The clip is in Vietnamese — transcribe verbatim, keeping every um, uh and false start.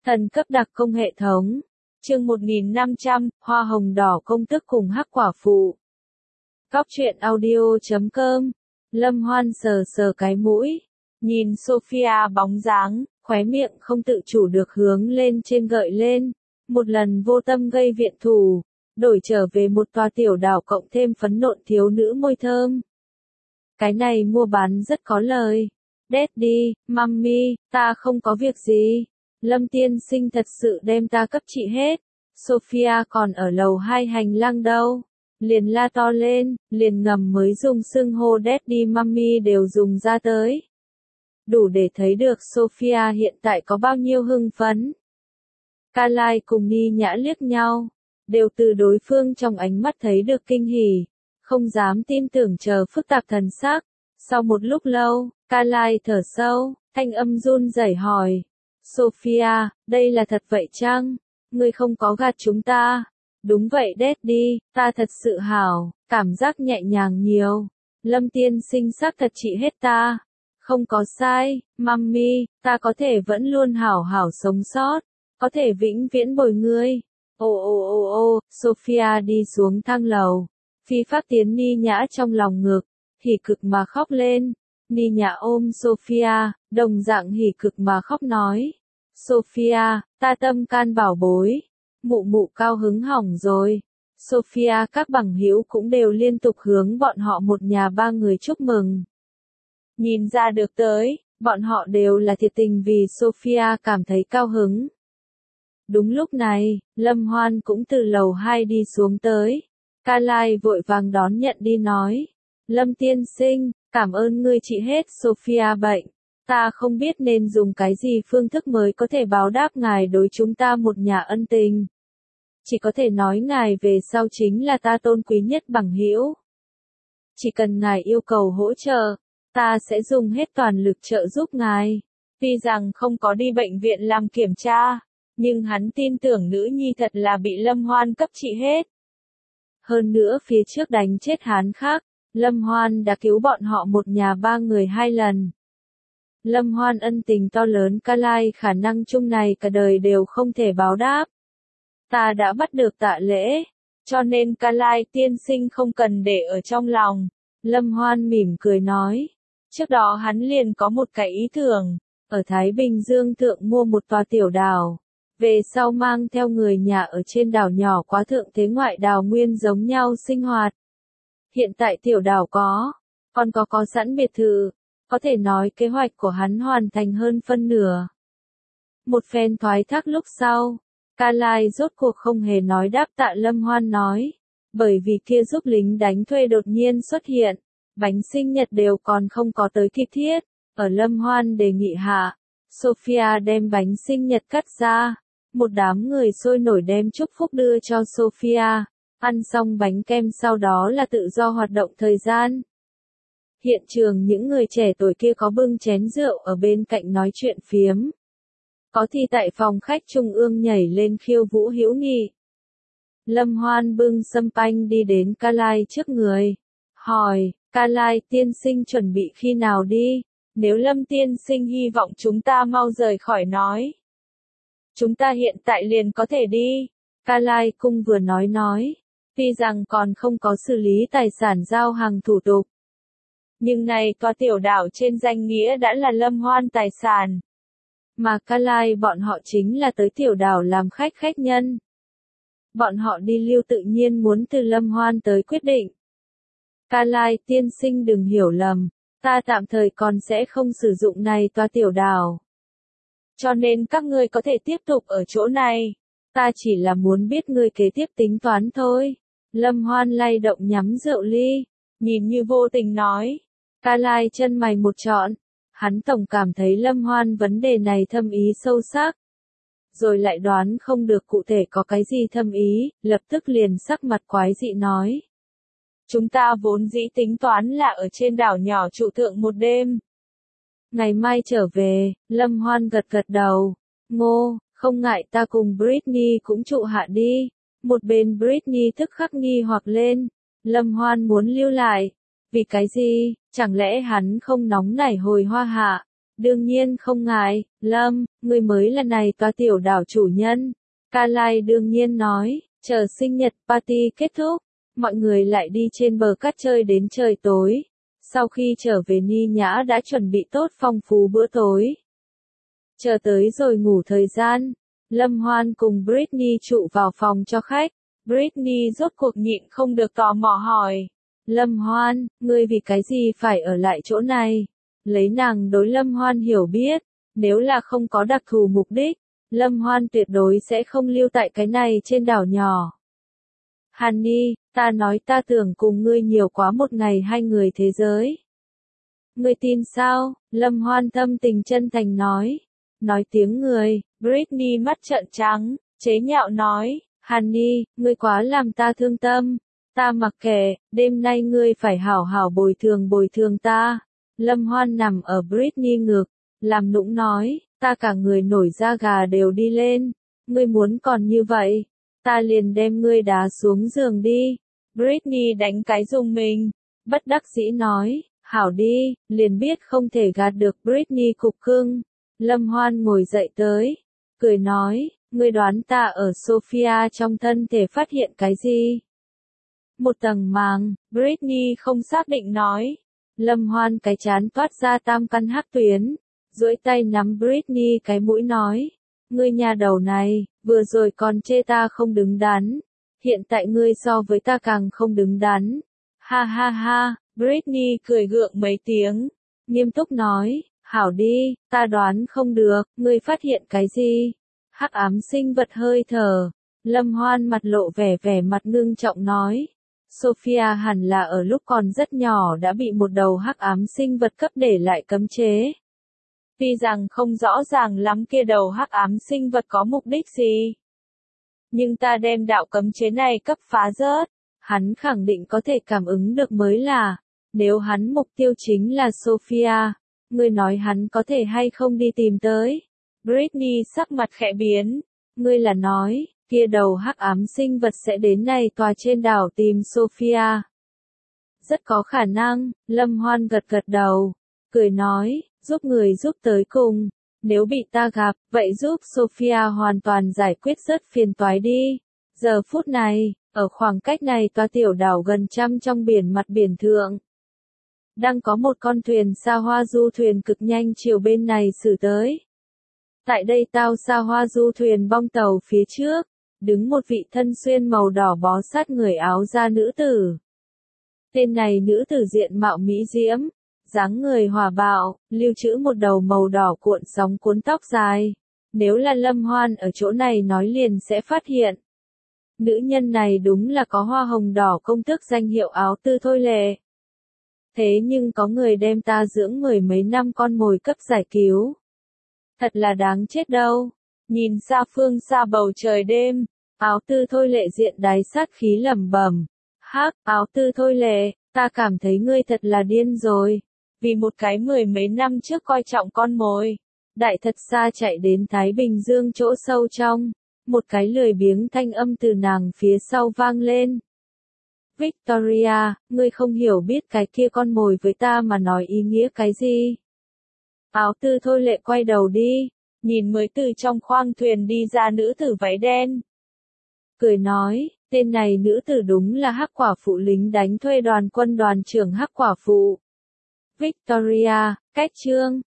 Thần cấp đặc công hệ thống. Chương một nghìn năm trăm, Hoa hồng đỏ công tước cùng hắc quả phụ. Cóc truyện audio chấm com. Lâm Hoan sờ sờ cái mũi, nhìn Sophia bóng dáng, khóe miệng không tự chủ được hướng lên trên gợi lên, một lần vô tâm gây viện thù, đổi trở về một tòa tiểu đảo cộng thêm phấn nộn thiếu nữ môi thơm. Cái này mua bán rất có lời. Daddy, Mummy, ta không có việc gì. Lâm tiên sinh thật sự đem ta cấp trị hết. Sophia còn ở lầu hai hành lang đâu. Liền la to lên, liền ngầm mới dùng xưng hô Daddy Mummy đều dùng ra tới. Đủ để thấy được Sophia hiện tại có bao nhiêu hưng phấn. Carly cùng Ni Nhã liếc nhau, đều từ đối phương trong ánh mắt thấy được kinh hỉ, không dám tin tưởng chờ phức tạp thần sắc. Sau một lúc lâu, Carly thở sâu, thanh âm run rẩy hỏi. Sophia, đây là thật vậy chăng? Ngươi không có gạt chúng ta. Đúng vậy Daddy, ta thật sự hảo, cảm giác nhẹ nhàng nhiều. Lâm tiên sinh xác thật trị hết ta. Không có sai, Mummy, ta có thể vẫn luôn hảo hảo sống sót, có thể vĩnh viễn bồi ngươi. Ô ô ô ô, Sophia đi xuống thang lầu, phi pháp tiến Ni Nhã trong lòng ngực, hỉ cực mà khóc lên. Ni Nhã ôm Sophia, đồng dạng hỉ cực mà khóc nói. Sophia, ta tâm can bảo bối. Mụ mụ cao hứng hỏng rồi. Sophia các bằng hữu cũng đều liên tục hướng bọn họ một nhà ba người chúc mừng. Nhìn ra được tới, bọn họ đều là thiệt tình vì Sophia cảm thấy cao hứng. Đúng lúc này, Lâm Hoan cũng từ lầu hai đi xuống tới. Carly vội vàng đón nhận đi nói. Lâm tiên sinh, cảm ơn ngươi trị hết Sophia bệnh. Ta không biết nên dùng cái gì phương thức mới có thể báo đáp ngài đối chúng ta một nhà ân tình. Chỉ có thể nói ngài về sau chính là ta tôn quý nhất bằng hữu. Chỉ cần ngài yêu cầu hỗ trợ, ta sẽ dùng hết toàn lực trợ giúp ngài. Tuy rằng không có đi bệnh viện làm kiểm tra, nhưng hắn tin tưởng nữ nhi thật là bị Lâm Hoan cấp trị hết. Hơn nữa phía trước đánh chết hắn khác, Lâm Hoan đã cứu bọn họ một nhà ba người hai lần. Lâm Hoan ân tình to lớn Carly khả năng chung này cả đời đều không thể báo đáp. Ta đã bắt được tạ lễ, cho nên Carly tiên sinh không cần để ở trong lòng. Lâm Hoan mỉm cười nói. Trước đó hắn liền có một cái ý tưởng, ở Thái Bình Dương thượng mua một tòa tiểu đảo. Về sau mang theo người nhà ở trên đảo nhỏ quá thượng thế ngoại đảo nguyên giống nhau sinh hoạt. Hiện tại tiểu đảo có, còn có có sẵn biệt thự, có thể nói kế hoạch của hắn hoàn thành hơn phân nửa. Một phen thoái thác lúc sau, Carly rốt cuộc không hề nói đáp tạ Lâm Hoan nói, bởi vì kia giúp lính đánh thuê đột nhiên xuất hiện, bánh sinh nhật đều còn không có tới kịp thiết, ở Lâm Hoan đề nghị hạ, Sophia đem bánh sinh nhật cắt ra, một đám người sôi nổi đem chúc phúc đưa cho Sophia, ăn xong bánh kem sau đó là tự do hoạt động thời gian. Hiện trường những người trẻ tuổi kia có bưng chén rượu ở bên cạnh nói chuyện phiếm. Có thì tại phòng khách trung ương nhảy lên khiêu vũ hữu nghị. Lâm Hoan bưng sâm panh đi đến Carly trước người. Hỏi, Carly tiên sinh chuẩn bị khi nào đi? Nếu Lâm tiên sinh hy vọng chúng ta mau rời khỏi nói. Chúng ta hiện tại liền có thể đi. Carly cung vừa nói nói. Tuy rằng còn không có xử lý tài sản giao hàng thủ tục. Nhưng này tòa tiểu đảo trên danh nghĩa đã là Lâm Hoan tài sản. Mà Carly bọn họ chính là tới tiểu đảo làm khách khách nhân. Bọn họ đi lưu tự nhiên muốn từ Lâm Hoan tới quyết định. Carly tiên sinh đừng hiểu lầm, ta tạm thời còn sẽ không sử dụng này tòa tiểu đảo. Cho nên các ngươi có thể tiếp tục ở chỗ này. Ta chỉ là muốn biết ngươi kế tiếp tính toán thôi. Lâm Hoan lay động nhắm rượu ly, nhìn như vô tình nói. Carly chân mày một trọn. Hắn tổng cảm thấy Lâm Hoan vấn đề này thâm ý sâu sắc. Rồi lại đoán không được cụ thể có cái gì thâm ý, lập tức liền sắc mặt quái dị nói. Chúng ta vốn dĩ tính toán là ở trên đảo nhỏ trụ thượng một đêm. Ngày mai trở về, Lâm Hoan gật gật đầu. Ngô, không ngại ta cùng Britney cũng trụ hạ đi. Một bên Britney tức khắc nghi hoặc lên. Lâm Hoan muốn lưu lại. Vì cái gì, chẳng lẽ hắn không nóng nảy hồi hoa hạ, Đương nhiên không ngại, Lâm, ngươi mới là này tòa tiểu đảo chủ nhân. Carly đương nhiên nói, chờ sinh nhật party kết thúc, mọi người lại đi trên bờ cát chơi đến trời tối. Sau khi trở về Ni Nhã đã chuẩn bị tốt phong phú bữa tối. Chờ tới rồi ngủ thời gian, Lâm Hoan cùng Britney trụ vào phòng cho khách. Britney rốt cuộc nhịn không được tò mò hỏi. Lâm Hoan, ngươi vì cái gì phải ở lại chỗ này? Lấy nàng đối Lâm Hoan hiểu biết, nếu là không có đặc thù mục đích, Lâm Hoan tuyệt đối sẽ không lưu tại cái này trên đảo nhỏ. Honey, ta nói ta tưởng cùng ngươi nhiều quá một ngày hai người thế giới. Ngươi tin sao? Lâm Hoan thâm tình chân thành nói. Nói tiếng người, Britney mắt trợn trắng, chế nhạo nói, Honey, ngươi quá làm ta thương tâm. Ta mặc kệ, đêm nay ngươi phải hảo hảo bồi thường bồi thường ta. Lâm Hoan nằm ở Britney ngực, làm nũng nói, ta cả người nổi da gà đều đi lên. Ngươi muốn còn như vậy, ta liền đem ngươi đá xuống giường đi. Britney đánh cái rùng mình, bất đắc dĩ nói, hảo đi, liền biết không thể gạt được Britney cục cưng. Lâm Hoan ngồi dậy tới, cười nói, ngươi đoán ta ở Sophia trong thân thể phát hiện cái gì? Một tầng màng, Britney không xác định nói. Lâm Hoan cái chán toát ra tam căn hắc tuyến, duỗi tay nắm Britney cái mũi nói, ngươi nhà đầu này, vừa rồi còn chê ta không đứng đắn, hiện tại ngươi so với ta càng không đứng đắn. Ha ha ha, Britney cười gượng mấy tiếng, nghiêm túc nói, hảo đi, ta đoán không được, ngươi phát hiện cái gì? Hắc ám sinh vật hơi thở. Lâm Hoan mặt lộ vẻ vẻ mặt ngưng trọng nói. Sophia hẳn là ở lúc còn rất nhỏ đã bị một đầu hắc ám sinh vật cấp để lại cấm chế. Tuy rằng không rõ ràng lắm kia đầu hắc ám sinh vật có mục đích gì. Nhưng ta đem đạo cấm chế này cấp phá rớt, hắn khẳng định có thể cảm ứng được mới là, nếu hắn mục tiêu chính là Sophia, ngươi nói hắn có thể hay không đi tìm tới. Britney sắc mặt khẽ biến, ngươi là nói, kia đầu hắc ám sinh vật sẽ đến này tòa trên đảo tìm Sophia. Rất có khả năng, Lâm Hoan gật gật đầu, cười nói, giúp người giúp tới cùng, nếu bị ta gặp, vậy giúp Sophia hoàn toàn giải quyết rất phiền toái đi. Giờ phút này, ở khoảng cách này tòa tiểu đảo gần trăm trong biển mặt biển thượng, đang có một con thuyền xa hoa du thuyền cực nhanh chiều bên này xử tới. Tại đây tao xa hoa du thuyền bong tàu phía trước, đứng một vị thân xuyên màu đỏ bó sát người áo da nữ tử. Tên này nữ tử diện mạo mỹ diễm, dáng người hòa bạo, lưu trữ một đầu màu đỏ cuộn sóng cuốn tóc dài. Nếu là Lâm Hoan ở chỗ này nói liền sẽ phát hiện. Nữ nhân này đúng là có hoa hồng đỏ công tước danh hiệu Áo Tư Thôi Lệ. Thế nhưng có người đem ta dưỡng mười mấy năm con mồi cấp giải cứu. Thật là đáng chết đâu. Nhìn xa phương xa bầu trời đêm, Áo Tư Thôi Lệ diện đáy sát khí lẩm bẩm. Hắc, Áo Tư Thôi Lệ, ta cảm thấy ngươi thật là điên rồi. Vì một cái mười mấy năm trước coi trọng con mồi, đại thật xa chạy đến Thái Bình Dương chỗ sâu trong. Một cái lười biếng thanh âm từ nàng phía sau vang lên. Victoria, ngươi không hiểu biết cái kia con mồi với ta mà nói ý nghĩa cái gì. Áo Tư Thôi Lệ quay đầu đi, nhìn mới từ trong khoang thuyền đi ra nữ tử váy đen. Cười nói, tên này nữ tử đúng là Hắc Quả Phụ lính đánh thuê đoàn quân đoàn trưởng Hắc Quả Phụ. Victoria, cách chương.